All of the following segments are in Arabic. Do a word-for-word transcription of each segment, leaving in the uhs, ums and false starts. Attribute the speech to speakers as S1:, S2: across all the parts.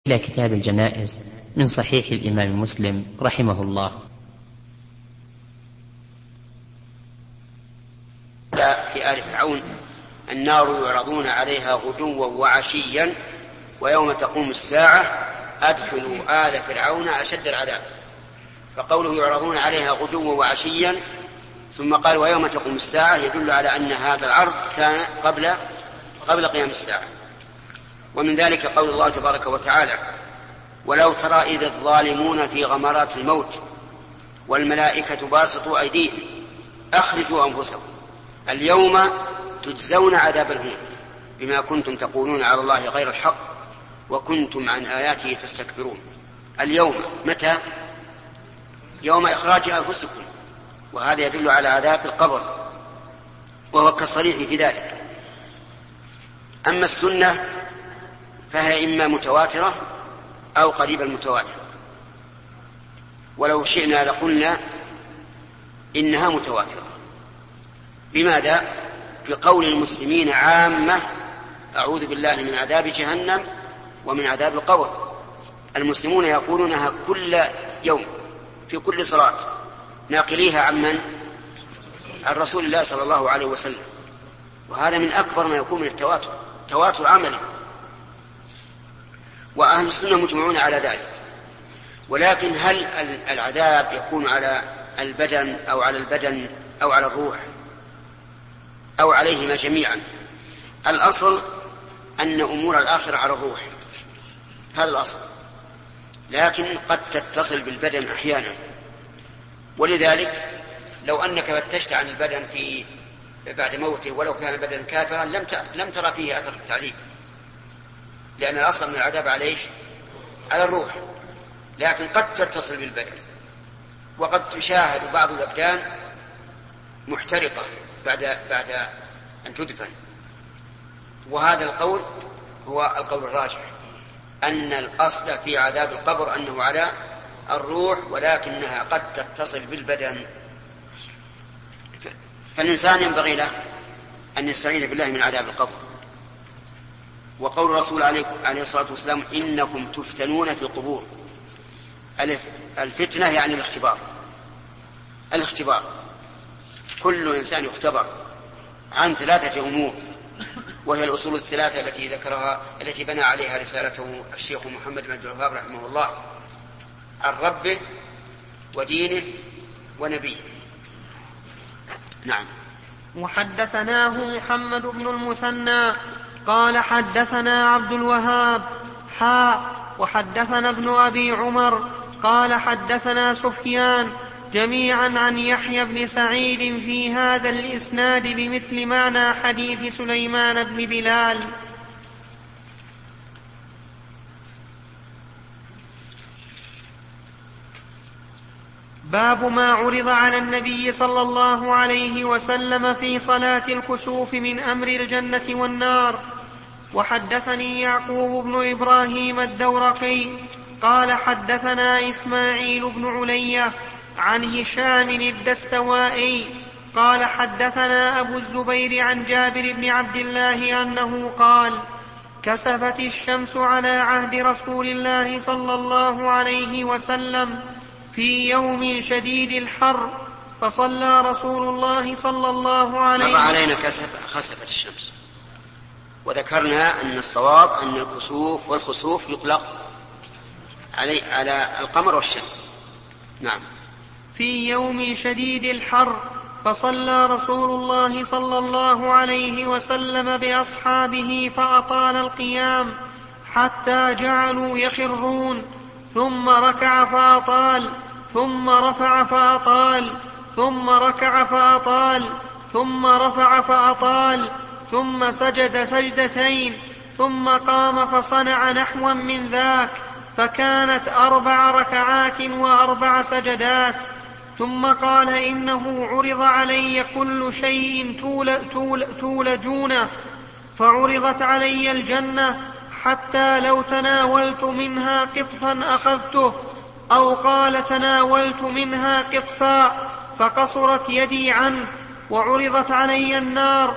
S1: إلى كتاب الجنائز من صحيح الإمام مسلم رحمه الله.
S2: في آل فرعون النار يعرضون عليها غدوا وعشيا ويوم تقوم الساعة أدخلوا آل فرعون أشد العذاب. فقوله يعرضون عليها غدوا وعشيا ثم قال ويوم تقوم الساعة يدل على أن هذا العرض كان قبل قبل قيام الساعة. ومن ذلك قول الله تبارك وتعالى ولو ترى إذ الظالمون في غمرات الموت والملائكة باسطوا أيديهم أخرجوا أنفسكم اليوم تجزون عذاب الهون بما كنتم تقولون على الله غير الحق وكنتم عن آياته تستكبرون. اليوم متى؟ يوم إخراج أنفسكم، وهذا يدل على عذاب القبر وهو كالصريح في ذلك. أما السنة فهي إما متواترة أو قريب المتواتر، ولو شئنا لقلنا إنها متواترة. بماذا؟ بقول المسلمين عامة أعوذ بالله من عذاب جهنم ومن عذاب القبر. المسلمون يقولونها كل يوم في كل صلاة ناقليها عن من؟ عن رسول الله صلى الله عليه وسلم، وهذا من أكبر ما يكون من التواتر، تواتر عملي، وأهل السنة مجمعون على ذلك. ولكن هل العذاب يكون على البدن أو على البدن أو على الروح أو عليهما جميعا؟ الأصل أن أمور الآخرة على الروح، هذا الأصل، لكن قد تتصل بالبدن أحيانا. ولذلك لو أنك فتشت عن البدن في بعد موته ولو كان البدن كافرا لم لم ترى فيه أثر التعذيب، لأن الأصل من العذاب عليه على الروح، لكن قد تتصل بالبدن. وقد تشاهد بعض الأبدان محترقة بعد بعد أن تدفن، وهذا القول هو القول الراجح، أن الأصل في عذاب القبر أنه على الروح، ولكنها قد تتصل بالبدن. فالإنسان ينبغي له أن يستعيذ بالله من عذاب القبر. وقول الرسول عليه الصلاة والسلام إنكم تفتنون في القبور. الفتنة يعني الاختبار، الاختبار كل إنسان يختبر عن ثلاثة أمور، وهي الأصول الثلاثة التي ذكرها التي بنى عليها رسالته الشيخ محمد بن عبد الوهاب رحمه الله: عن ربه ودينه ونبيه. نعم.
S3: وحدثناه محمد بن المثنى قال حدثنا عبد الوهاب حاء وحدثنا ابن أبي عمر قال حدثنا سفيان جميعا عن يحيى بن سعيد في هذا الإسناد بمثل معنى حديث سليمان بن بلال. باب ما عرض على النبي صلى الله عليه وسلم في صلاة الكسوف من أمر الجنة والنار. وحدثني يعقوب بن إبراهيم الدورقي قال حدثنا إسماعيل بن علية عن هشام الدستوائي قال حدثنا أبو الزبير عن جابر بن عبد الله أنه قال كسفت الشمس على عهد رسول الله صلى الله عليه وسلم في يوم شديد الحر فصلى رسول الله صلى الله عليه وسلم.
S2: مر علينا كسف خسفت الشمس، وذكرنا أن الصواب أن الكسوف والخسوف يطلق علي على القمر والشمس. نعم.
S3: في يوم شديد الحر فصلى رسول الله صلى الله عليه وسلم بأصحابه فأطال القيام حتى جعلوا يخرون، ثم ركع فأطال، ثم رفع فأطال، ثم ركع فأطال، ثم رفع فأطال، ثم سجد سجدتين، ثم قام فصنع نحوا من ذاك، فكانت أربع ركعات وأربع سجدات. ثم قال إنه عرض علي كل شيء تول تول تولجونه، فعرضت علي الجنة حتى لو تناولت منها قطفا أخذته، أو قال تناولت منها قطفا فقصرت يدي عنه. وعرضت علي النار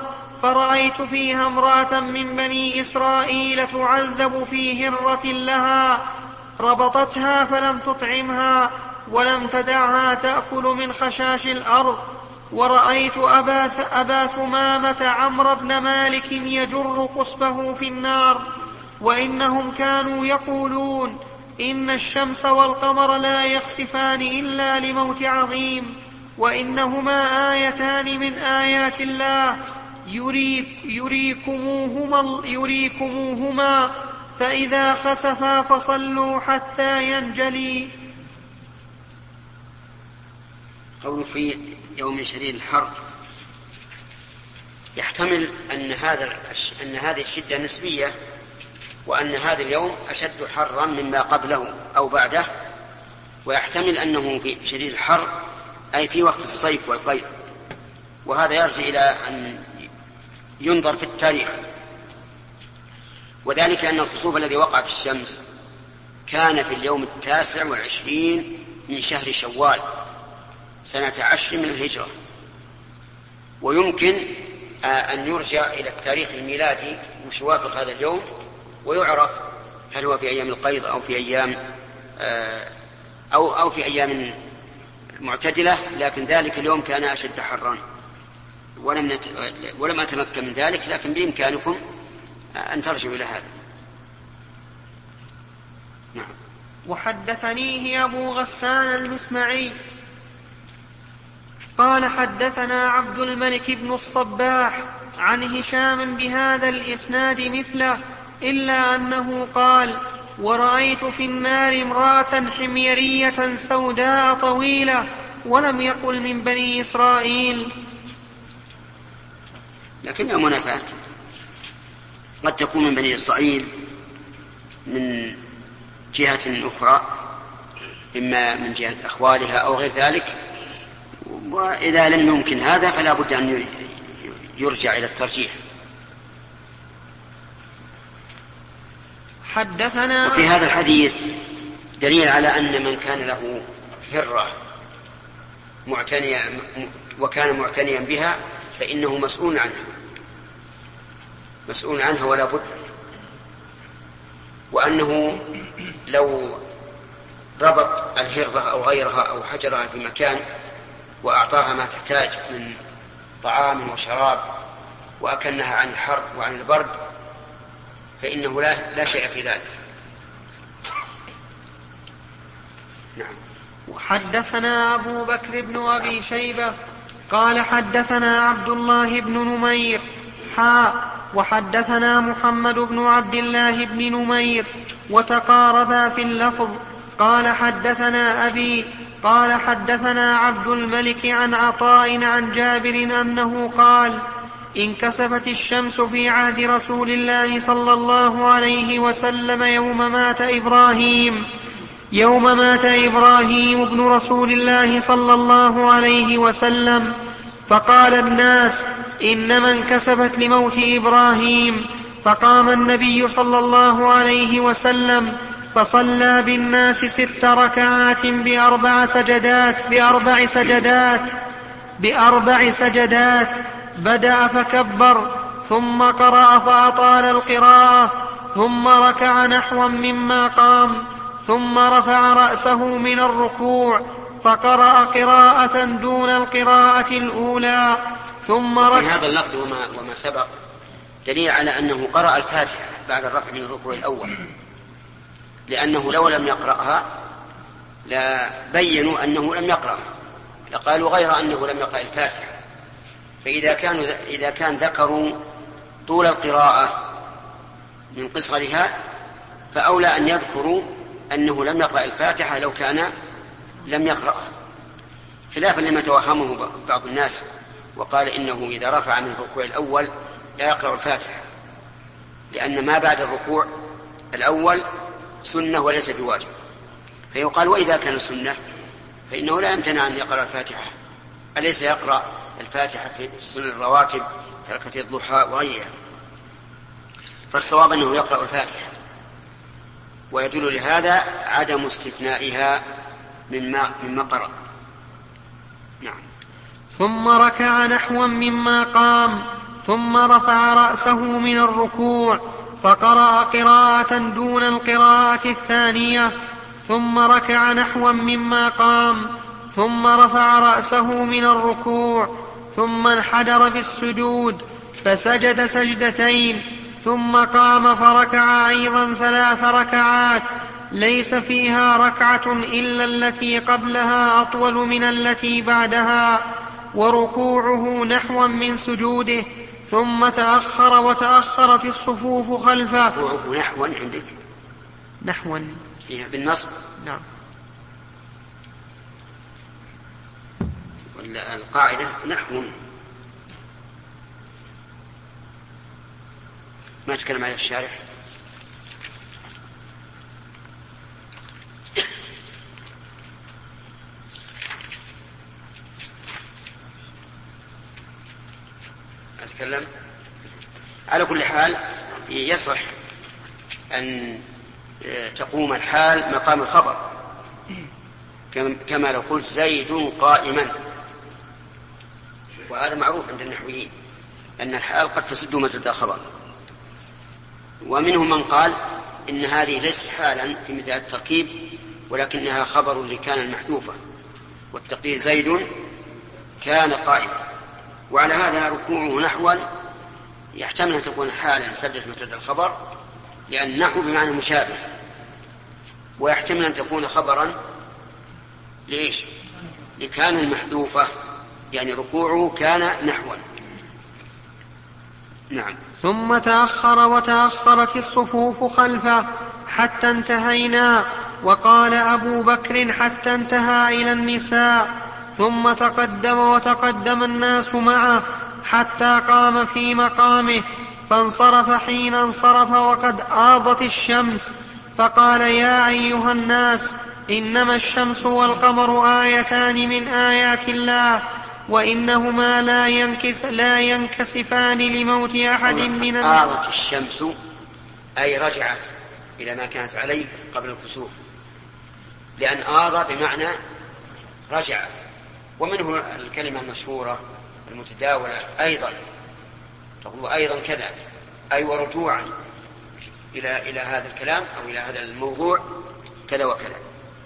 S3: فرأيت فيها امرأة من بني إسرائيل تعذب في هرة لها، ربطتها فلم تطعمها ولم تدعها تأكل من خشاش الأرض. ورأيت أبا, أبا ثمامة عمرو بن مالك يجر قصبه في النار، وإنهم كانوا يقولون إن الشمس والقمر لا يخسفان إلا لموت عظيم، وإنهما آيتان من آيات الله يريك يريكموهما, يريكموهما فإذا خسفا فصلوا حتى ينجلي.
S2: قول في يوم شديد الحر يحتمل أن هذا أن هذه الشدة نسبية، وأن هذا اليوم أشد حرا مما قبله أو بعده، ويحتمل أنه في شديد الحر أي في وقت الصيف والقيد، وهذا يرجع إلى أن ينظر في التاريخ، وذلك أن الخسوف الذي وقع في الشمس كان في اليوم التاسع والعشرين من شهر شوال سنة عشر من الهجرة، ويمكن أن يرجع إلى التاريخ الميلادي وش يوافق هذا اليوم ويعرف هل هو في أيام القيض أو في أيام أو أو في أيام معتدلة، لكن ذلك اليوم كان أشد حرا، ولم نت... ولم أتمكن من ذلك، لكن بإمكانكم أن ترجعوا إلى هذا. نعم.
S3: وحدثنيه أبو غسان المسمعي قال حدثنا عبد الملك بن الصباح عن هشام بهذا الإسناد مثله، إلا أنه قال: ورأيت في النار امرأة حميرية سوداء طويلة، ولم يقل من بني إسرائيل.
S2: لكنها منافاة، قد تكون من بني إسرائيل من جهة أخرى، إما من جهة أخوالها أو غير ذلك، وإذا لم يمكن هذا فلا بد أن يرجع إلى الترجيح.
S3: حدثنا.
S2: وفي هذا الحديث دليل على أن من كان له هرة معتنية وكان معتنيا بها فإنه مسؤول عنها مسؤول عنها ولا بد، وأنه لو ربط الهرة أو غيرها أو حجرها في مكان وأعطاها ما تحتاج من طعام وشراب وأكنها عن الحر وعن البرد فإنه لا, لا شيء في ذلك. نعم.
S3: وحدثنا أبو بكر بن أبي شيبة قال حدثنا عبد الله بن نمير حاء وحدثنا محمد بن عبد الله بن نمير وتقاربا في اللفظ. قال حدثنا أبي قال حدثنا عبد الملك عن عطاء عن جابر أنه قال: انكسفت الشمس في عهد رسول الله صلى الله عليه وسلم يوم مات إبراهيم يوم مات إبراهيم ابن رسول الله صلى الله عليه وسلم، فقال الناس: إنما انكسفت لموت إبراهيم. فقام النبي صلى الله عليه وسلم فصلى بالناس ست ركعات بأربع سجدات بأربع سجدات بأربع سجدات بدأ فكبر ثم قرأ فأطال القراءة ثم ركع نحوا مما قام ثم رفع رأسه من الركوع فقرأ قراءة دون القراءة الأولى ثم ركع.
S2: هذا اللفظ وما, وما سبق دليل على أنه قرأ الفاتحة بعد الرفع من الركوع الأول، لأنه لو لم يقرأها لا بينوا أنه لم يقرأها، لقالوا غير أنه لم يقرأ الفاتحة. فإذا كانوا إذا كان ذكروا طول القراءة من قصرها فأولى أن يذكروا أنه لم يقرأ الفاتحة لو كان لم يقرأها، خلافا لما توهمه بعض الناس وقال إنه إذا رفع من الركوع الأول لا يقرأ الفاتحة، لأن ما بعد الركوع الأول سنة وليس بواجب. فيقال: وإذا كان سنة فإنه لا يمتنع أن يقرأ الفاتحة، أليس يقرأ الفاتحة في سنن الرواتب كركعة الضحى وغيرها؟ فالصواب أنه يقرأ الفاتحة، ويدل لهذا عدم استثنائها مما, مما قرأ. نعم.
S3: ثم ركع نحوا مما قام ثم رفع رأسه من الركوع فقرأ قراءة دون القراءة الثانية، ثم ركع نحوا مما قام، ثم رفع رأسه من الركوع، ثم انحدر بالسجود فسجد سجدتين، ثم قام فركع أيضا ثلاث ركعات ليس فيها ركعة إلا التي قبلها أطول من التي بعدها، وركوعه نحوا من سجوده، ثم تأخر وتأخرت الصفوف خلفه.
S2: ركوعه نحوا عندك
S3: نحوا
S2: بالنصب؟
S3: نعم.
S2: ولا القاعدة نحو؟ ما تكلم عليه الشارح. أتكلم. على كل حال يصح أن تقوم الحال مقام الخبر، كما لو قلت زيد قائما، وهذا معروف عند النحويين أن الحال قد تسد مسد الخبر. ومنهم من قال إن هذه ليست حالا في مثل التركيب، ولكنها خبر لكان المحذوفة، والتقدير زيد كان قائما. وعلى هذا ركوعه نحوا يحتمل أن تكون حالا سدت مسد الخبر، لأن نحو بمعنى مشابه، ويحتمل أن تكون خبرا ليش؟ لكان المحذوفة، يعني ركوعه كان نحوا. نعم.
S3: ثم تأخر وتأخرت الصفوف خلفه حتى انتهينا، وقال أبو بكر حتى انتهى إلى النساء، ثم تقدم وتقدم الناس معه حتى قام في مقامه، فانصرف حين انصرف وقد آضت الشمس، فقال يا أيها الناس إنما الشمس والقمر آيتان من آيات الله، وإنهما لا, ينكس لا ينكسفان لموت أحد من الناس.
S2: آضت الشمس أي رجعت إلى ما كانت عليه قبل الكسوف، لأن آض بمعنى رجع. ومنه الكلمة المشهورة المتداولة أيضا، تقول أيضا كذا، أي ورجوعا إلى إلى هذا الكلام أو إلى هذا الموضوع كذا وكذا.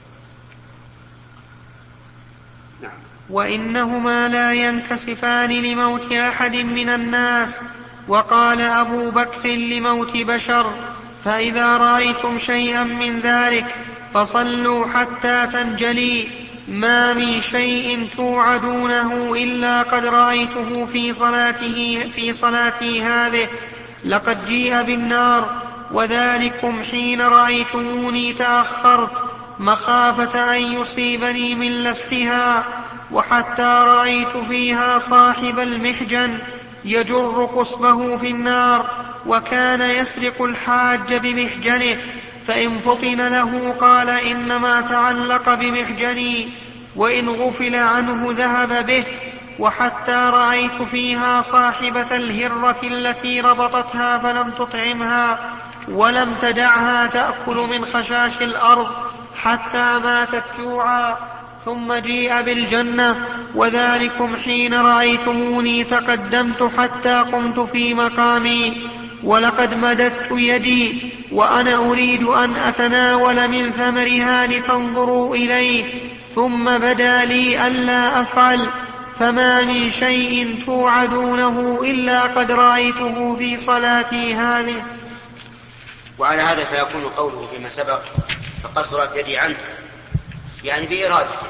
S2: نعم.
S3: وإنهما لا ينكسفان لموت أحد من الناس. وقال أبو بكر لموت بشر فإذا رأيتم شيئا من ذلك فصلوا حتى تنجلي، ما من شيء توعدونه إلا قد رأيته في صلاته في صلاتي هذه، لقد جيء بالنار، وذلكم حين رأيتموني تأخرت مخافة أن يصيبني من لفحها، وحتى رأيت فيها صاحب المحجن يجر قصبه في النار، وكان يسرق الحاج بمحجنه، فإن فطن له قال إنما تعلق بمحجني، وإن غفل عنه ذهب به، وحتى رأيت فيها صاحبة الهرة التي ربطتها فلم تطعمها ولم تدعها تأكل من خشاش الأرض حتى ماتت جوعا، ثم جيء بالجنة، وذلكم حين رأيتموني تقدمت حتى قمت في مقامي، ولقد مددت يدي وأنا أريد أن أتناول من ثمرها لتنظروا إليه، ثم بدا لي ألا أفعل، فما من شيء توعدونه إلا قد رأيته في صلاتي هذه.
S2: وعلى هذا فيكون قوله فيما سبق فقصرت يدي عنه، يعني بإرادته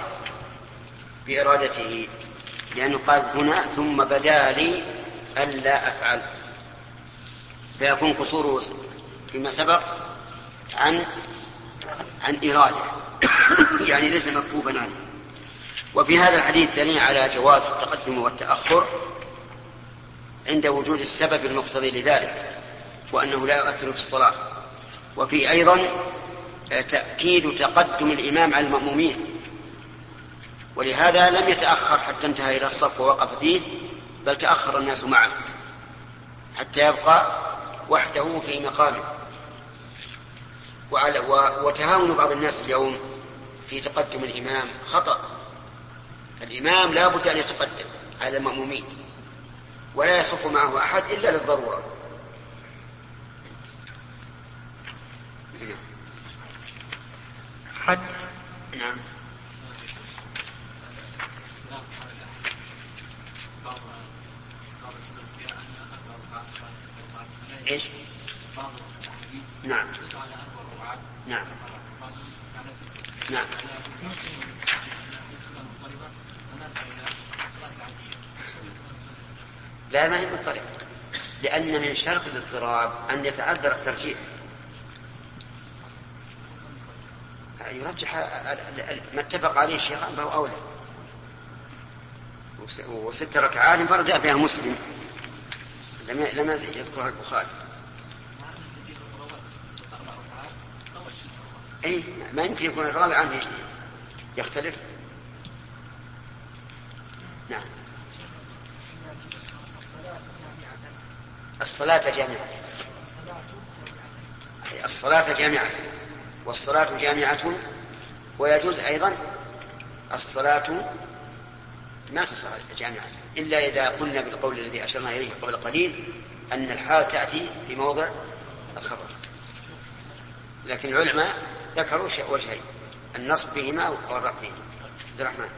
S2: بإرادته لأنه قال هنا ثم بدا لي ألا أفعل، فيكون قصوره فيما سبق عن عن إرادة يعني ليس مكتوبا عنه. وفي هذا الحديث دليل على جواز التقدم والتأخر عند وجود السبب المقتضي لذلك، وأنه لا يؤثر في الصلاة. وفي أيضا تأكيد تقدم الإمام على المأمومين، ولهذا لم يتأخر حتى انتهى إلى الصف ووقف فيه، بل تأخر الناس معه حتى يبقى وحده في مقامه. وتهاون بعض الناس اليوم في تقدم الإمام خطأ، الإمام لا بد أن يتقدم على المأمومين، ولا يصف معه أحد إلا للضرورة.
S3: حد
S2: نعم. إيش؟ نعم نعم نعم. لا، ما هي مضطربة، لأن من شرط الاضطراب أن يتعذر الترجيح، يرجح ما اتفق عليه الشيخان فهو أولى. وست ركعات فرد بها مسلم لم يذكرها البخاري. أي ما يمكن يكون الراوي عنه يختلف. نعم. الصلاة جامعة، الصلاة جامعة، والصلاة جامعة. ويجوز أيضا الصلاة ما تصح جامعة إلا إذا قلنا بالقول الذي أشرنا إليه قبل قليل أن الحال تأتي في موضع الخبر. لكن العلماء ذكروا وجهين، النصب فيهما والرفع فيهما. عبد الرحمن.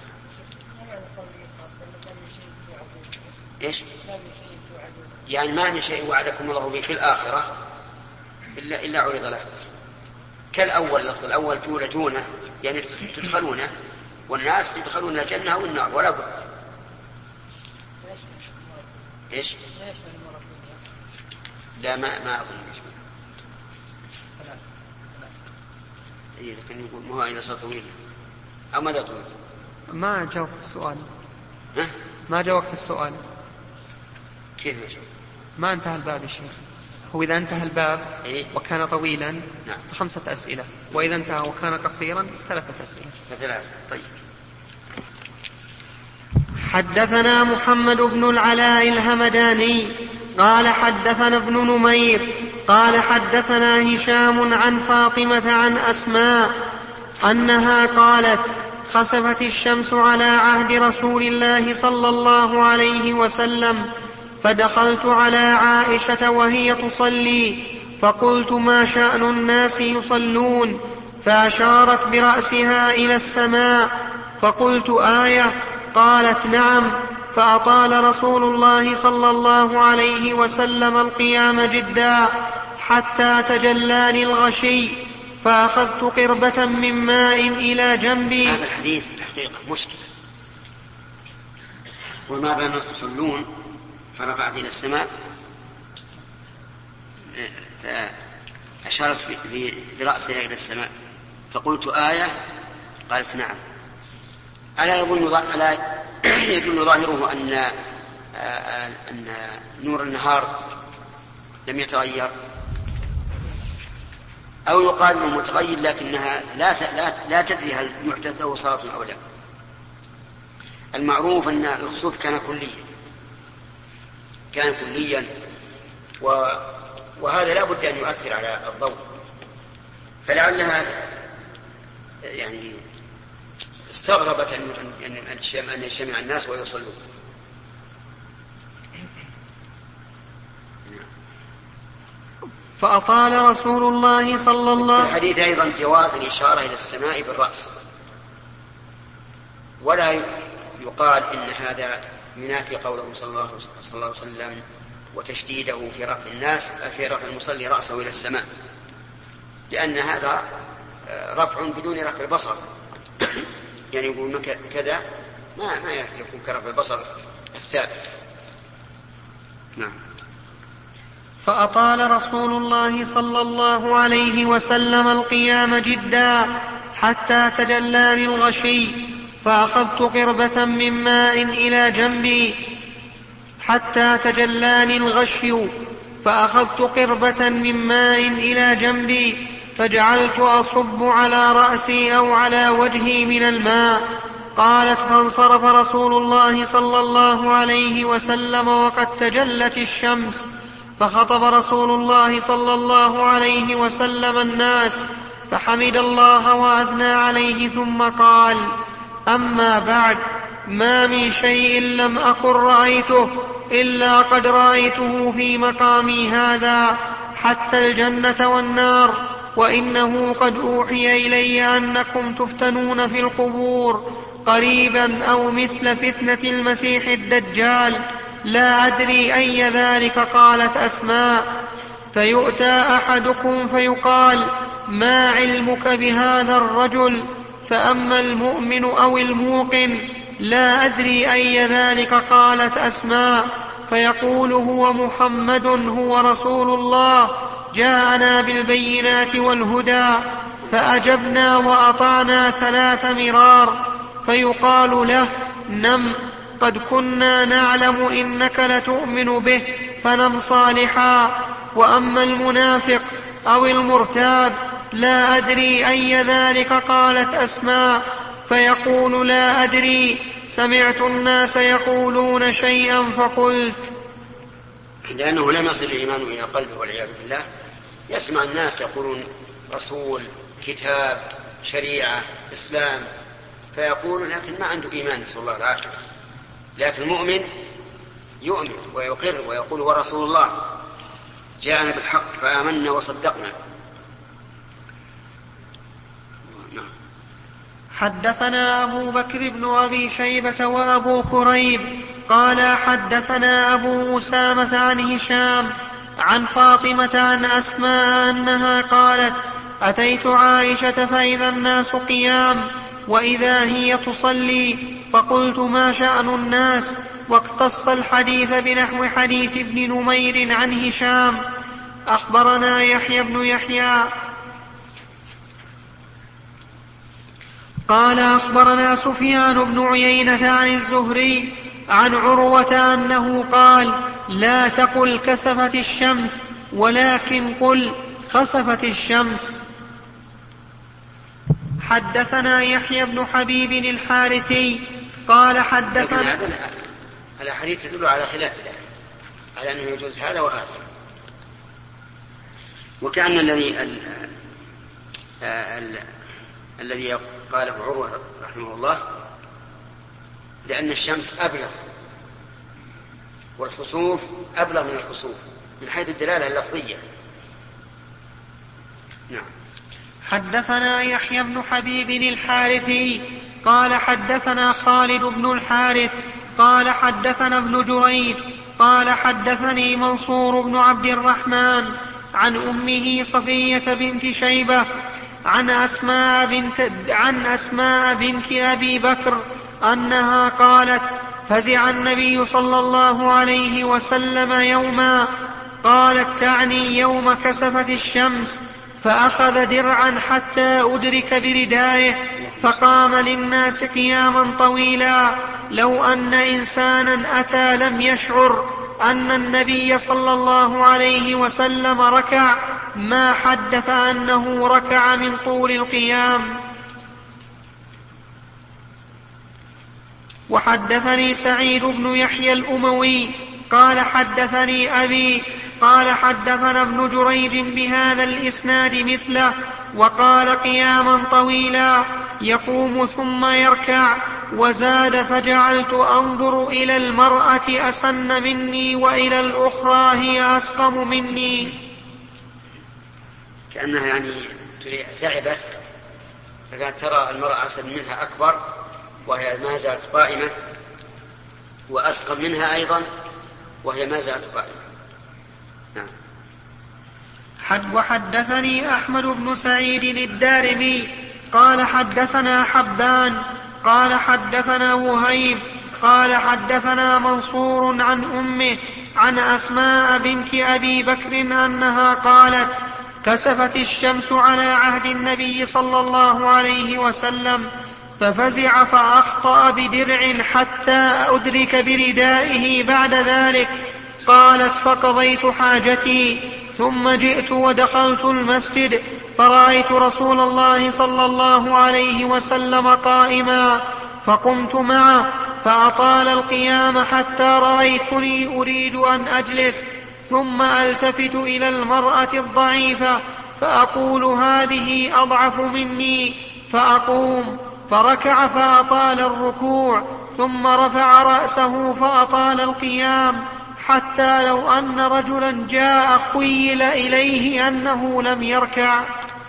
S2: إيش؟ يعني ما من شيء وعدكم الله به في الآخرة إلا إلا عرض له، كالأول. اللفظ الأول تولجونه يعني تدخلونه، والناس يدخلون الجنة والنار ولا بد. إيش؟ لا، ما ما أظن يشمل. إيه، لكن يقول ما هو إلى صار طويل أو ماذا طويل؟
S3: ما جاوبت السؤال.
S2: ها؟
S3: ما جاوبت السؤال.
S2: كيف ما جاوبت؟
S3: ما انتهى الباب يا شيخ. هو إذا انتهى الباب
S2: إيه؟
S3: وكان طويلا
S2: نعم.
S3: خمسة أسئلة، وإذا انتهى وكان قصيرا ثلاثة أسئلة.
S2: ثلاثة. طيب.
S3: حدثنا محمد بن العلاء الهمداني قال حدثنا ابن نمير قال حدثنا هشام عن فاطمة عن أسماء أنها قالت: خسفت الشمس على عهد رسول الله صلى الله عليه وسلم، فدخلت على عائشة وهي تصلي، فقلت: ما شأن الناس يصلون؟ فأشارت برأسها إلى السماء، فقلت: آية؟ قالت: نعم. فأطال رسول الله صلى الله عليه وسلم القيام جدا حتى تجلاني الغشي، فأخذت قربة من ماء إلى جنبي.
S2: هذا الحديث الحقيقة مشكلة. وما بين الناس يصلون فرفعت إلى السماء، فأشارت برأسها إلى السماء، فقلت: آية؟ قالت: نعم. ألا يظن ألا يدل ظاهره أن أن نور النهار لم يتغير، أو يقال أنه متغير لكنها لا لا لا تدري هل يحدث له صلاة أو لا. المعروف أن الخسوف كان كليا كان كليا وهذا لا بد أن يؤثر على الضوء، فلعلها يعني استغربت أن يجتمع الناس ويصلون.
S3: فأطال رسول الله صلى الله عليه وسلم.
S2: في الحديث أيضا جواز الإشارة إلى السماء بالرأس، ولا يقال إن هذا ينافي قوله صلى الله عليه وسلم وتشديده في رفع الناس في رفع المصلي رأسه إلى السماء، لأن هذا رفع بدون رفع البصر. يعني يقول كذا ما ما يكون كرفع البصر الثابت. نعم.
S3: فأطال رسول الله صلى الله عليه وسلم القيام جدا حتى تجلاني الغشي، فأخذت قربة من ماء إلى جنبي حتى تجلاني الغشي فأخذت قربة من ماء إلى جنبي فجعلت أصب على رأسي أو على وجهي من الماء. قالت: فانصرف رسول الله صلى الله عليه وسلم وقد تجلت الشمس، فخطب رسول الله صلى الله عليه وسلم الناس، فحمد الله وأثنى عليه، ثم قال: أما بعد، ما من شيء لم أكن رأيته إلا قد رأيته في مقامي هذا حتى الجنة والنار، وإنه قد أوحي إلي أنكم تفتنون في القبور قريبا أو مثل فتنة المسيح الدجال، لا أدري أي ذلك. قالت أسماء: فيؤتى أحدكم فيقال: ما علمك بهذا الرجل؟ فأما المؤمن أو الموقن لا أدري أي ذلك. قالت أسماء: فيقول: هو محمد، هو رسول الله، جاءنا بالبينات والهدى. فأجبنا وأطعنا ثلاث مرار. فيقال له: نم، قد كنا نعلم إنك لتؤمن به، فنم صالحا. وأما المنافق أو المرتاب لا أدري أي ذلك. قالت أسماء: فيقول: لا أدري، سمعت الناس يقولون شيئا فقلت.
S2: لأنه لم يصل الإيمان إلى قلبه والعياذ بالله، يسمع الناس يقولون رسول، كتاب، شريعة، إسلام، فيقول لكن ما عنده إيمان، نسأل الله العافية. لكن المؤمن يؤمن ويقر ويقول: هو رسول الله، جاءنا بالحق فآمنا وصدقنا.
S3: حدثنا أبو بكر بن أبي شيبة وأبو كريب قال حدثنا أبو أسامة عن هشام عن فاطمة عن أسماء أنها قالت: أتيت عائشة فإذا الناس قيام وإذا هي تصلي، فقلت: ما شأن الناس؟ واقتص الحديث بنحو حديث ابن نمير عن هشام. أخبرنا يحيى بن يحيى قال أخبرنا سفيان بن عيينة عن الزهري عن عروة أنه قال: لا تقل كسفت الشمس، ولكن قل خسفت الشمس. حدثنا يحيى بن حبيب الحارثي قال حدثنا.
S2: الحديث تدل على خلاف ذلك، على أنه يجوز هذا وهذا. وكأن الذي ال... ال... الذي قاله عروة رحمه الله لأن الشمس أبلغ والخسوف أبلغ من الخسوف من حيث الدلالة اللفظية. نعم.
S3: حدثنا يحيى بن حبيب الحارثي قال حدثنا خالد بن الحارث قال حدثنا ابن جريج قال حدثني منصور بن عبد الرحمن عن أمه صفية بنت شيبة عن أسماء بنت, عن أسماء بنت أبي بكر أنها قالت: فزع النبي صلى الله عليه وسلم يوما. قالت: تعني يوم كسفت الشمس، فأخذ درعا حتى أدرك بردائه، فقام للناس قياما طويلا، لو أن إنسانا أتى لم يشعر أن النبي صلى الله عليه وسلم ركع ما حدث أنه ركع من طول القيام. وحدثني سعيد بن يحيى الأموي قال حدثني أبي قال حدثنا ابن جريج بهذا الإسناد مثله، وقال: قياما طويلا يقوم ثم يركع. وزاد: فجعلت أنظر إلى المرأة أسن مني وإلى الأخرى هي أسقم مني.
S2: كأنها يعني تعبت، فكانت ترى المرأة أسن منها أكبر وهي ما زالت قائمة، وأسقم منها أيضا وهي ما زالت قائمة. نعم.
S3: حد وحدثني أحمد بن سعيد الدارمي قال حدثنا حبان قال حدثنا وهيب قال حدثنا منصور عن أمه عن أسماء بنت أبي بكر أنها قالت: كسفت الشمس على عهد النبي صلى الله عليه وسلم، ففزع فأخطأ بدرع حتى أدرك بردائه بعد ذلك. قالت: فقضيت حاجتي ثم جئت ودخلت المسجد، فرأيت رسول الله صلى الله عليه وسلم قائما، فقمت معه فأطال القيام حتى رأيتني أريد أن أجلس، ثم ألتفت إلى المرأة الضعيفة فأقول: هذه أضعف مني، فأقوم، فركع فأطال الركوع ثم رفع رأسه فأطال القيام، حتى لو أن رجلا جاء خيل إليه أنه لم يركع.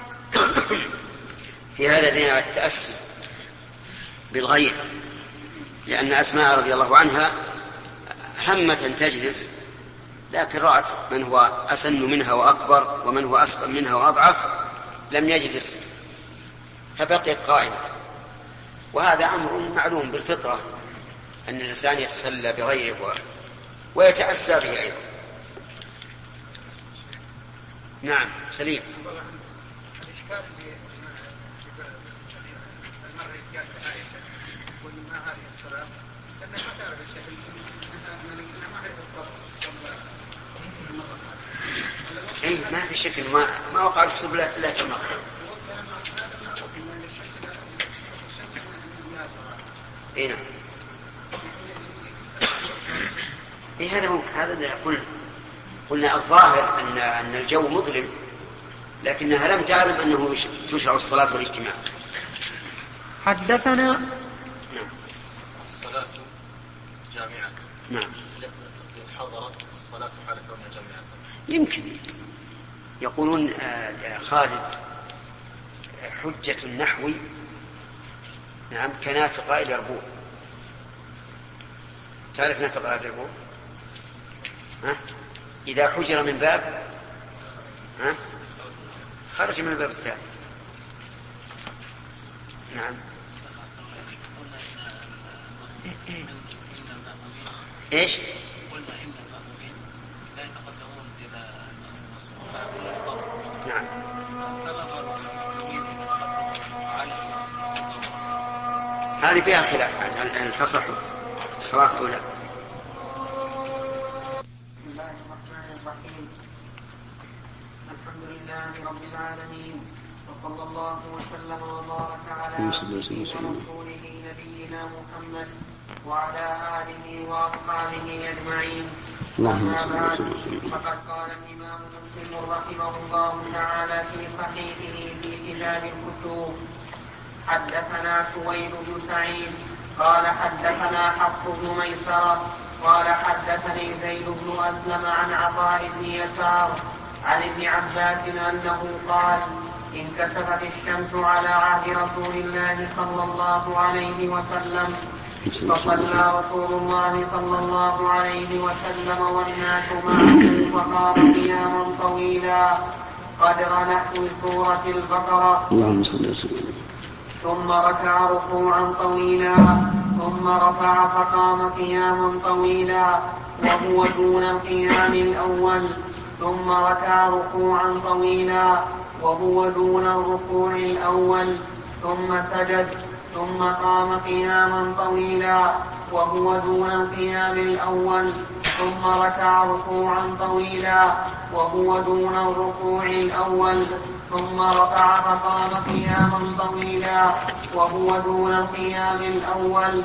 S2: في هذا دليل على التأسي بالغير، لأن أسماء رضي الله عنها همة أن تجلس، لكن رأت من هو أسن منها وأكبر ومن هو أسقم منها وأضعف لم يجلس فبقيت قائمة. وهذا أمر معلوم بالفطرة أن الإنسان يتسلى بغيره ويتأسى به أيضا. نعم سليم.
S4: الإشكال اللي المرة جاءت عائشة تقول ما هذه الصلاة لأنها ما تعرف الشكل أنها ما عرفت الضبط.
S2: أي ما في شكل ما ما وقع في سبلات الله كما اي نعم. اي هذا هو هذا اللي قلنا قلنا الظاهر ان ان الجو مظلم، لكنها لم تعلم انه تشرع الصلاة والاجتماع.
S3: حدثنا
S2: نعم
S5: الصلاة جامعة.
S2: نعم
S5: حضرت الصلاة حال كونها جامعة.
S2: يمكن يقولون آه خالد حجة النحو نعم كنافق إلى ربوع. تعرف نافق إلى ربوع؟ ها؟ إذا حجر من باب ها؟ خرج من الباب الثاني. نعم. إيش؟ نعم. هذه فيها خلاف هل تصح الصلاة أو لا.
S3: بسم الله الرحمن الرحيم. الحمد لله رب العالمين، وصلى الله وسلم وبارك على رسوله نبينا محمد وعلى آله وأصحابه أجمعين.
S2: اللهم
S3: صل
S2: وسلم.
S3: فقد قال الإمام مسلم رحمه الله تعالى في صحيحه في كتاب الكتب: حدثنا سويد بن سعيد قال حدثنا حفص بن ميسرة قال حدثني زيد بن أسلم عن عطاء بن يسار عن ابن عباس أنه قال: انكسفت الشمس على عهد رسول الله صلى الله عليه وسلم، فصلى رسول الله صلى الله عليه وسلم والناس معه فقام قياما طويلا قدر نحو سورة البقرة،
S2: اللهم صل وسلم،
S3: ثم ركع ركوعا طويلا ثم رفع فقام قياما طويلا وهو دون القيام الأول، ثم ركع ركوعا طويلا وهو دون الركوع الأول، ثم سجد، ثم قام قياما طويلا وهو دون القيام الأول، ثم ركع ركوعا طويلا وهو دون الركوع الأول، ثم رفع فقام قياما طويلا وهو دون القيام الأول،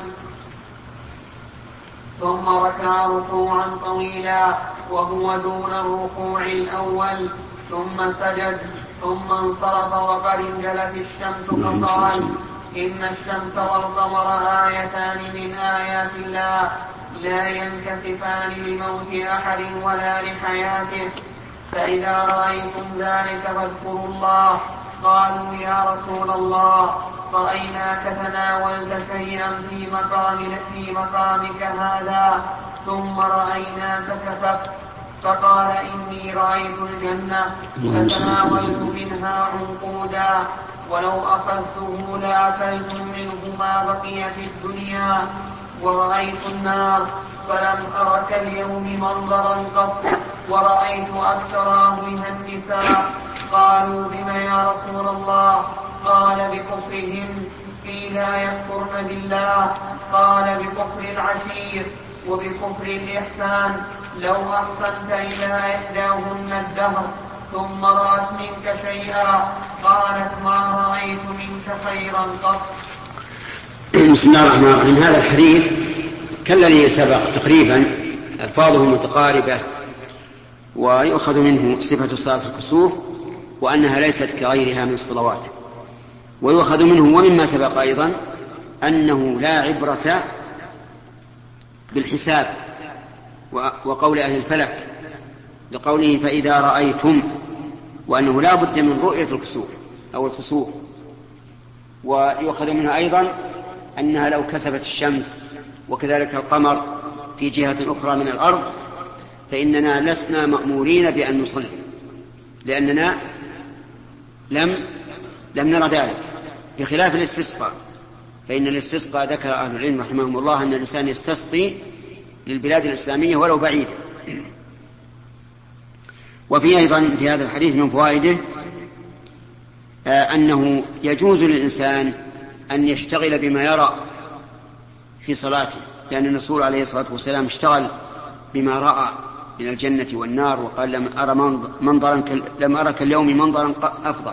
S3: ثم ركع ركوعا طويلا وهو دون الركوع الأول، ثم سجد، ثم انصرف وقد انجلت الشمس فقال: إن الشمس والقمر آيتان من آيات الله لا ينكسفان لموت أحد ولا لحياته، فإذا رأيتم ذلك فاذكروا الله. قالوا: يا رسول الله، رأيناك تناولت شيئا في مقام في مقامك هذا ثم رأيناك كسفت. فقال: إني رأيت الجنة فتناولت منها عنقودا، ولو أخذته لأكلت منه ما بقي في الدنيا، ورأيت النار فلم أر كاليوم منظرا قط، ورأيت أكثر أهلها النساء. قالوا: بما يا رسول الله؟ قال: بكفرهن. قيل: يكفرن بالله؟ قال: بكفر العشير وبكفر الإحسان. لو أحسنت إلى إحداهن الدهر ثم رأت منك شيئا قالت: ما رأيت منك خيرا قط.
S2: بسم الله الرحمن الرحيم. هذا الحديث كالذي سبق تقريبا ألفاظه متقاربة، ويؤخذ منه صفة صلاة الكسوف وأنها ليست كغيرها من الصلوات، ويؤخذ منه ومما سبق أيضا أنه لا عبرة بالحساب وقول أهل الفلك لقوله فإذا رأيتم، وأنه لا بد من رؤية الكسوف أو الخسوف. ويؤخذ منها أيضا أنها لو كسفت الشمس وكذلك القمر في جهة أخرى من الأرض فإننا لسنا مأمورين بأن نصلي، لأننا لم لم نرى ذلك، بخلاف الاستسقاء، فإن الاستسقاء ذكر أهل العلم رحمهم الله أن الإنسان يستسقي للبلاد الإسلامية ولو بعيدة. وفي أيضا في هذا الحديث من فوائده أنه يجوز للإنسان أن يشتغل بما يرى في صلاته، لأن الرسول عليه الصلاة والسلام اشتغل بما رأى من الجنة والنار وقال لم أرى منظرا لم أرى كاليوم منظرا أفضل.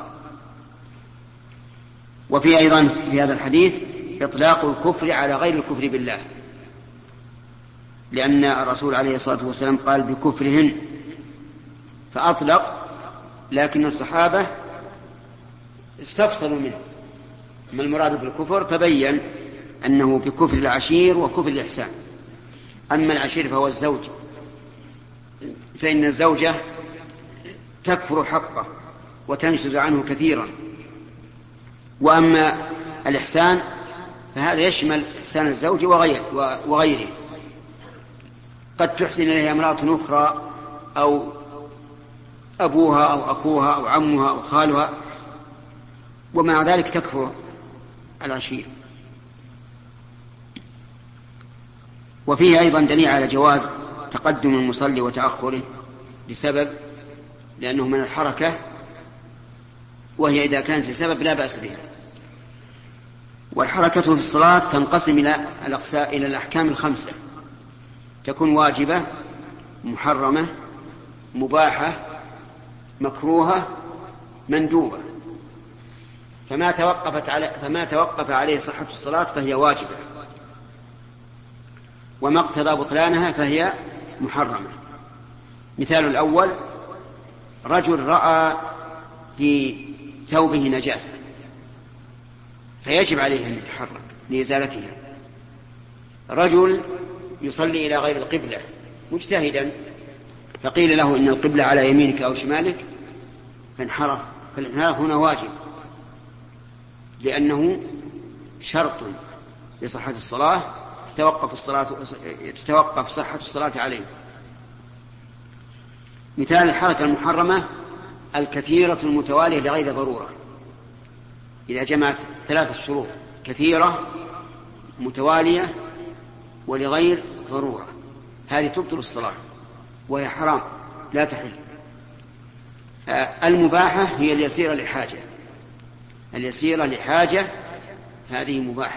S2: وفي أيضا في هذا الحديث إطلاق الكفر على غير الكفر بالله، لأن الرسول عليه الصلاة والسلام قال بكفرهن فأطلق، لكن الصحابة استفصلوا منه ما المراد بالكفر فبين أنه بكفر العشير وكفر الإحسان. أما العشير فهو الزوج، فإن الزوجة تكفر حقه وتنشز عنه كثيرا، وأما الإحسان فهذا يشمل إحسان الزوج وغيره. قد تحسن إليها امرأة أخرى أو أبوها أو أخوها أو عمها أو خالها، ومع ذلك تكفر العشير. وفيه أيضا دليل على جواز تقدم المصلي وتأخره لسبب، لأنه من الحركة، وهي إذا كانت لسبب لا بأس بها. والحركة في الصلاة تنقسم إلى الأقساء إلى الأحكام الخمسة، تكون واجبة، محرمة، مباحة، مكروهة، مندوبة. فما توقفت على فما توقف عليه صحة الصلاة فهي واجبة، وما اقتضى بطلانها فهي محرمة. مثال الأول: رجل رأى في ثوبه نجاسة فيجب عليه أن يتحرك لإزالتها. رجل يصلي إلى غير القبلة مجتهدا فقيل له إن القبلة على يمينك أو شمالك فانحرف، فالانحراف هنا واجب لأنه شرط لصحة الصلاة، تتوقف الصلاة تتوقف صحة الصلاة عليه. مثال الحركة المحرمة: الكثيرة المتوالية لغير ضرورة، إذا جمعت ثلاثة شروط: كثيرة، متوالية، ولغير ضرورة، هذه تبطل الصلاة وهي حرام لا تحل. المباحة هي اليسيرة لحاجة، اليسيرة لحاجة هذه مباحة،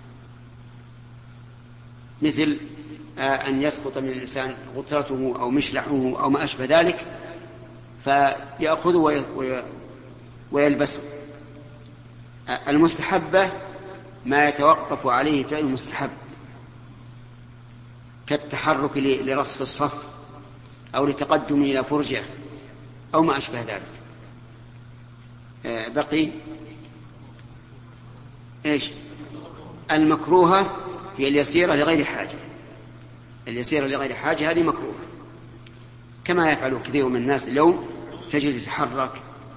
S2: مثل أن يسقط من الإنسان غترته أو مشلحه أو ما أشبه ذلك فيأخذه ويلبسه. المستحبة ما يتوقف عليه فعل المستحب كالتحرك لرص الصف أو لتقدم إلى فرجة أو ما أشبه ذلك. بقي إيش؟ المكروهة هي اليسيرة لغير حاجة، اليسيرة لغير حاجة هذه مكروهة، كما يفعل كثير من الناس اليوم، تجد يتحرك،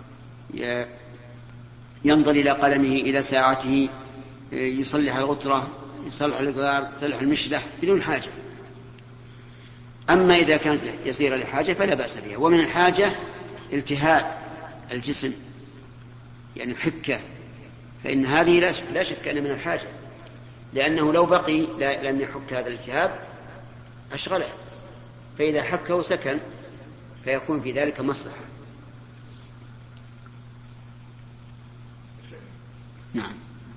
S2: ينظر إلى قلمه، إلى ساعته، يصلح الغترة، يصلح الغار، يصلح المشلح بدون حاجة. أما إذا كانت يسيرة لحاجة فلا بأس بها. ومن الحاجة التهاب الجسم، يعني الحكة، فإن هذه لا شك أن من الحاجة، لأنه لو بقي لم يحك هذا الالتهاب أشغله، فإذا حكه سكن فيكون في ذلك مصلحة. نعم.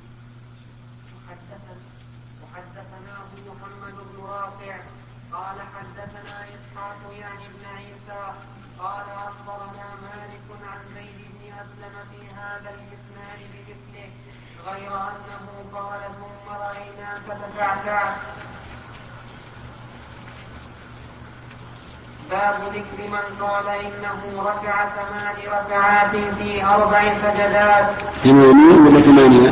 S3: وحدثناه محمد بن رافع قال حدثنا إسحاق يعني بن عيسى قال أخبرنا مالك عن زيد بن أسلم في هذا الإسناد بمثله، غير أنه قال ثم رأيناك تتعتع. باب ذكر من قال إنه ركع ثمان ركعات في أربع سجدات.
S2: ثمانية ولا ثمانية؟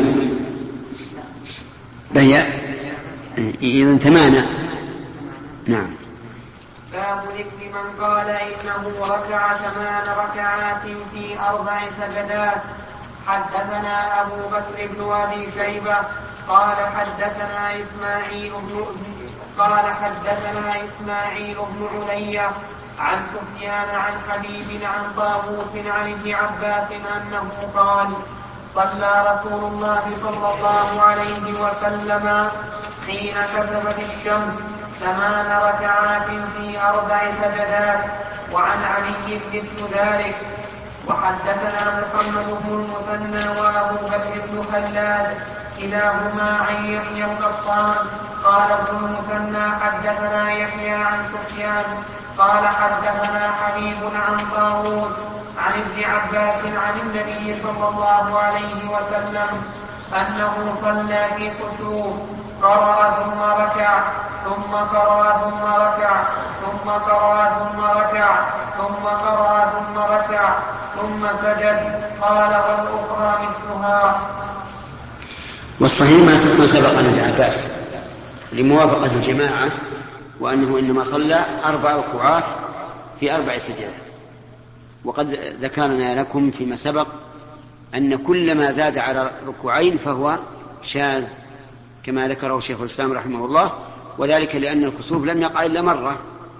S2: بهي إذن ثمانة. نعم.
S3: باب ذكر من قال إنه ركع ثمان ركعات في أربع سجدات. حدثنا أبو بكر بن أبي شيبة قال حدثنا إسماعيل بن قال حدثنا إسماعيل بن عليا عن سفيان عن حبيب عن طاووس عن ابن عباس أنه قال صلى رسول الله صلى الله عليه وسلم حين كسفت الشمس ثمان ركعات في أربع سجدات. وعن علي مثل ذلك. وحدثنا محمد بن المثنى وأبو بكر بن خلاد كلاهما عن يحيى القطان قال ابن المثنى حدثنا يحيى عن سفيان قال حدثنا حبيب عن طاووس عن ابن عباس عن النبي صلى الله عليه وسلم أنه صلى في خشوع قرأ ثم ركع ثم قرأ ثم ركع ثم قرأ ثم ركع ثم قرأ ثم ركع ثم سجد. قال والأخرى مثلها.
S2: والصحيح ما سبق عن ابن عباس لموافقة الجماعة وأنه إنما صلى أربع ركوعات في أربع سجدات. وقد ذكرنا لكم فيما سبق أن كل ما زاد على ركوعين فهو شاذ كما ذكره شيخ الإسلام رحمه الله، وذلك لأن الكسوف لم يقع إلا مرة،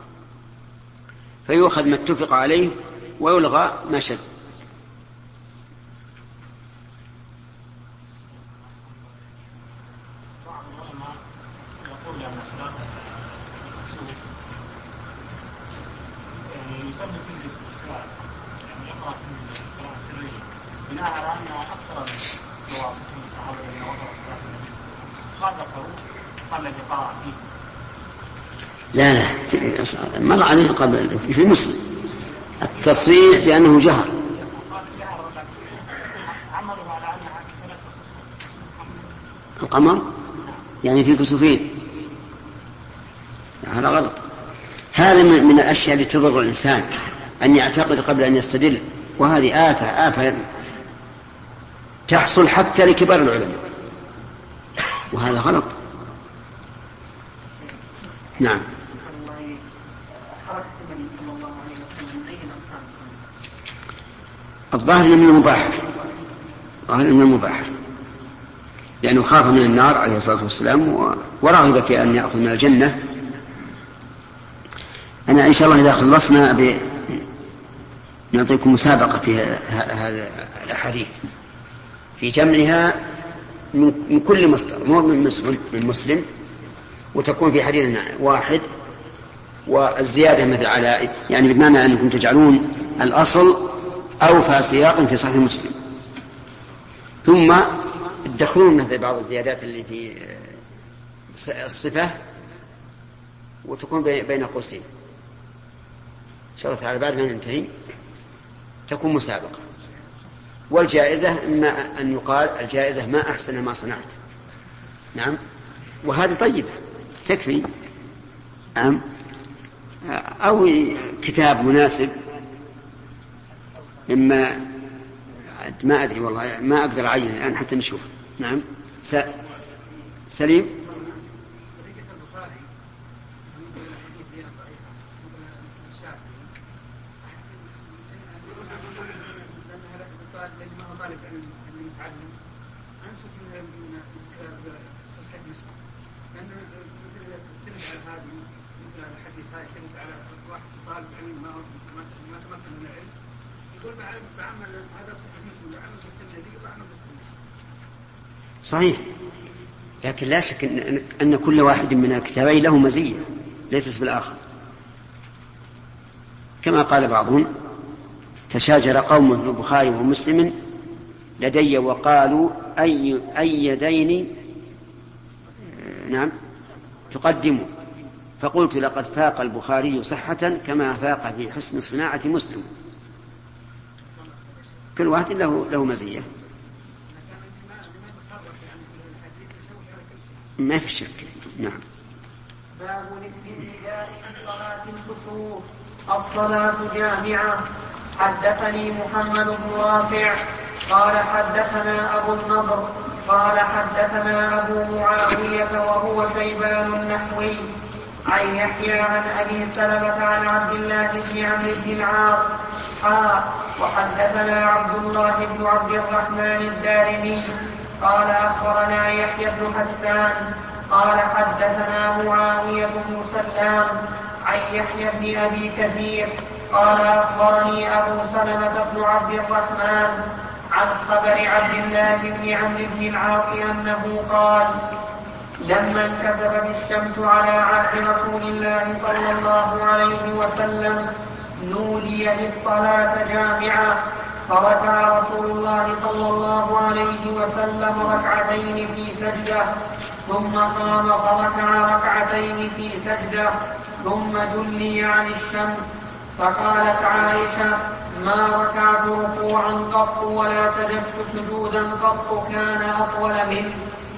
S2: فيؤخذ ما اتفق عليه ويلغى ما شذ.
S6: يسمى في الاستسلام يعني يقرأ في القراءة السرية بناء على أن أكثر من الواصفين الصحابة الذين وصلوا صلاة النبي صلى الله عليه وسلم قال ذكروا قال الذي قرأ فيه.
S2: لا لا مر علينا قبل في مسلم التصريح بأنه جهر.
S6: عملوا على أنها كسلت
S2: القمر يعني في كسوفين، هذا غلط. هذا من الأشياء التي تضر الإنسان أن يعتقد قبل أن يستدل، وهذه آفة آفة تحصل حتى لكبار العلماء، وهذا غلط. نعم. الظاهر من المباح، الظاهر من المباح لأنه خاف من النار عليه الصلاة والسلام ورغب في أن يأخذ من الجنة. أنا إن شاء الله إذا خلصنا نعطيكم مسابقة في هذا الأحاديث في جمعها من كل مصدر، مو من مسلم، وتكون في حديث واحد، والزيادة مثل على يعني بمعنى أنكم تجعلون الأصل أوفى سياق في صحيح مسلم، ثم تدخلون مثل بعض الزيادات اللي في الصفة وتكون بين قوسين إن شاء الله تعالى. بعد ما ننتهي تكون مسابقة، والجائزة إما أن يقال الجائزة ما أحسن ما صنعت. نعم، وهذه طيبة تكفي. نعم، أو كتاب مناسب، إما ما أدري والله ما أقدر أعين الآن حتى نشوف. نعم. س... سليم. صحيح، لكن لا شك أن كل واحد من الكتابين له مزية ليست في الآخر، كما قال بعضهم تشاجر قوم في البخاري ومسلم لدي وقالوا أي, أي يدين نعم تقدموا، فقلت لقد فاق البخاري صحة كما فاق في حسن صناعة مسلم. كل واحد له, له مزية، ما في شك. نعم.
S3: باب الابتداء من صلاة الكسوف. الصلاة جامعة. حدثني محمد بن رافع قال حدثنا أبو النضر قال حدثنا أبو معاوية وهو شيبان النحوي عن يحيى عن أبي سلمة عن عبد الله بن عمرو بن العاص حا وحدثنا عبد الله بن عبد الرحمن الدارمي قال أخبرنا يحيى بن حسان قال حدثنا معاوية بن سلام عن يحيى بن أبي كثير قال أخبرني أبو سلمة بن عبد الرحمن عن خبر عبد الله بن عمرو بن العاص أنه قال لما انكسفت الشمس على عهد رسول الله صلى الله عليه وسلم نودي للصلاة جامعة فركع رسول الله صلى الله عليه وسلم ركعتين في سجدة ثم قام فركع ركعتين في سجدة ثم دلي عن الشمس. فقالت عائشة ما ركعت ركوعا قط ولا سجدت سجودا قط كان أطول منه.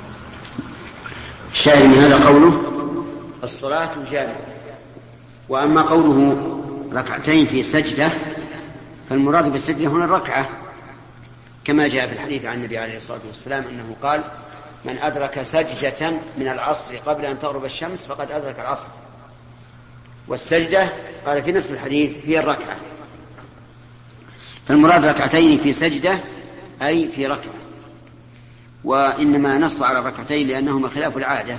S2: الشاهد من هذا قوله الصلاة جامعة. وأما قوله ركعتين في سجدة فالمراد بالسجدة هنا الركعة كما جاء في الحديث عن النبي عليه الصلاة والسلام أنه قال من أدرك سجدة من العصر قبل أن تغرب الشمس فقد أدرك العصر. والسجدة قال في نفس الحديث هي الركعة. فالمراد ركعتين في سجدة أي في ركعة. وإنما نص على الركعتين لأنهما خلاف العادة.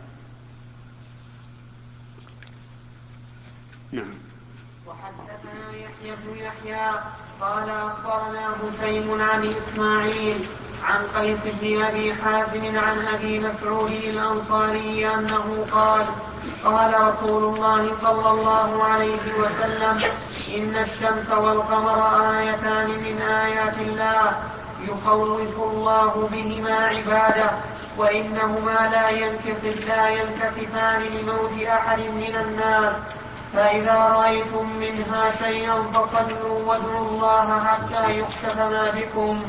S2: نعم.
S3: وحدثنا يحيى بن يحيى قال أخبرنا هشيم عن إسماعيل عن قيس بن أبي حازم عن أبي مسعود الأنصاري أنه قال قال رسول الله صلى الله عليه وسلم إن الشمس والقمر آيتان من آيات الله يخوف الله بهما عباده وإنهما لا ينكسف لا ينكسفان لموت أحد من الناس فإذا رأيتم منها شيئا فصلوا وادعوا الله حتى يخشف ما بكم.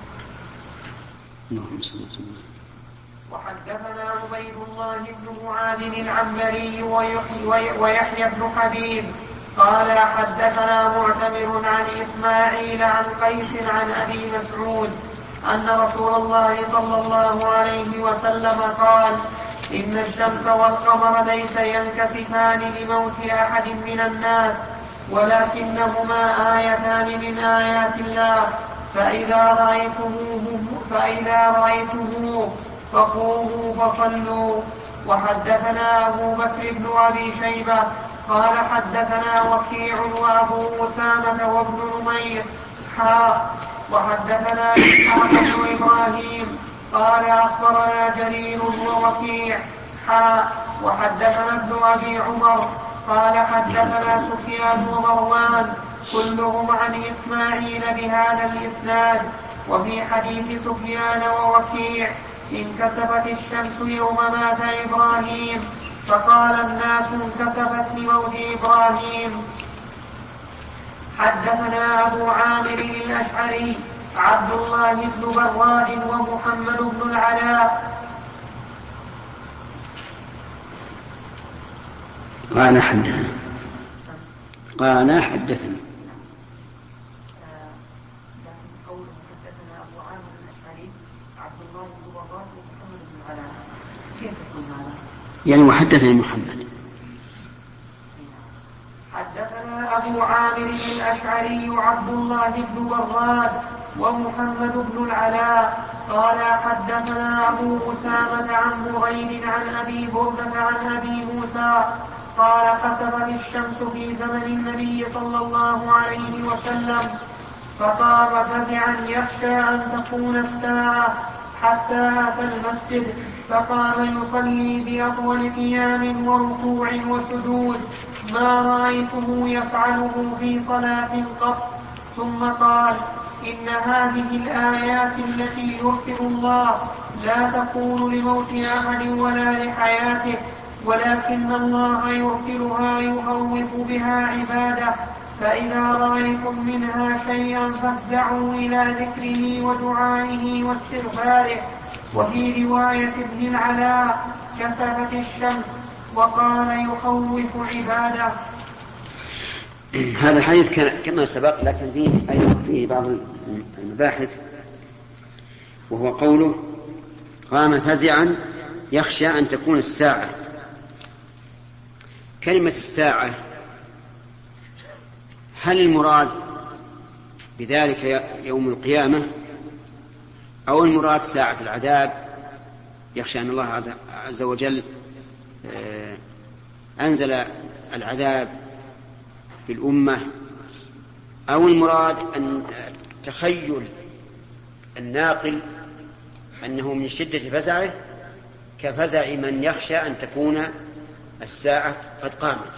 S3: وحدثنا عبيد الله بن معاذ العنبري ويحيى بن حبيب قال حدثنا معتمر عن إسماعيل عن قيس عن أبي مسعود أن رسول الله صلى الله عليه وسلم قال إن الشمس والقمر ليس ينكسفان لموت أحد من الناس ولكنهما آيتان من آيات الله فإذا رأيتموه فإذا رأيتموه فقوموا فصلوا. وحدثنا أبو بكر بن أبي شيبة قال حدثنا وكيع وأبو أسامة وابن نمير حا وحدثنا إسحاق بن إبراهيم قال أخبرنا جرير ووكيع حا وحدثنا ابن أبي عمر قال حدثنا سفيان ومروان كلهم عن إسماعيل بهذا الإسناد. وفي حديث سفيان ووكيع انكسفت الشمس يوم مات إبراهيم فقال الناس انكسفت لموت إبراهيم. حدثنا أبو عامر الأشعري عبد الله بن براد ومحمد بن العلاء
S2: قال حدثنا قال حدثنا يعني وحدثني محمد.
S3: حدثنا أبو عامر الأشعري عبد الله بن براد ومحمد بن العلاء قال حدثنا أبو أسامة عن بغير عن أبي بردة عن أبي موسى قال خسفت الشمس في زمن النبي صلى الله عليه وسلم فقام فزعا يخشى أن تكون الساعة حتى أتى المسجد فقام يصلي بأطول قيام وركوع وسجود ما رأيته يفعله في صلاة قط. ثم قال إن هذه الآيات التي يرسل الله لا تكون لموت أحد ولا لحياته ولكن الله يرسلها يخوف بها عباده فإذا رأيتم منها شيئا فافزعوا إلى ذكره ودعائه واستغفاره. وفي رواية ابن العلاء كسفت الشمس وقال يخوف عباده.
S2: هذا الحديث كما سبق، لكن فيه أيضا فيه بعض المباحث، وهو قوله قام فزعا يخشى أن تكون الساعة. كلمة الساعة هل المراد بذلك يوم القيامة أو المراد ساعة العذاب؟ يخشى أن الله عز وجل أنزل العذاب في الأمة، أو المراد أن تخيل الناقل أنه من شدة فزعه كفزع من يخشى أن تكون الساعة قد قامت.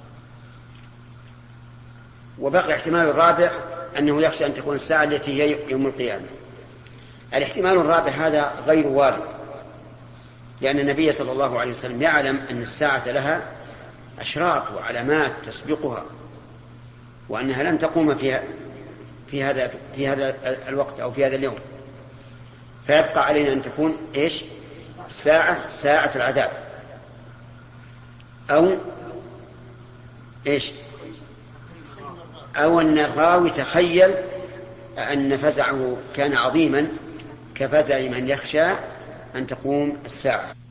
S2: وبقي احتمال الرابع أنه يخشى أن تكون الساعة التي هي يوم القيامة. الاحتمال الرابع هذا غير وارد، لأن النبي صلى الله عليه وسلم يعلم أن الساعة لها أشراط وعلامات تسبقها، وأنها لن تقوم فيها في هذا في هذا الوقت أو في هذا اليوم، فيبقى علينا أن تكون إيش؟ الساعة ساعة العذاب، أو إيش؟ أو أن الراوي تخيل أن فزعه كان عظيما كفزع من يخشى أن تقوم الساعة.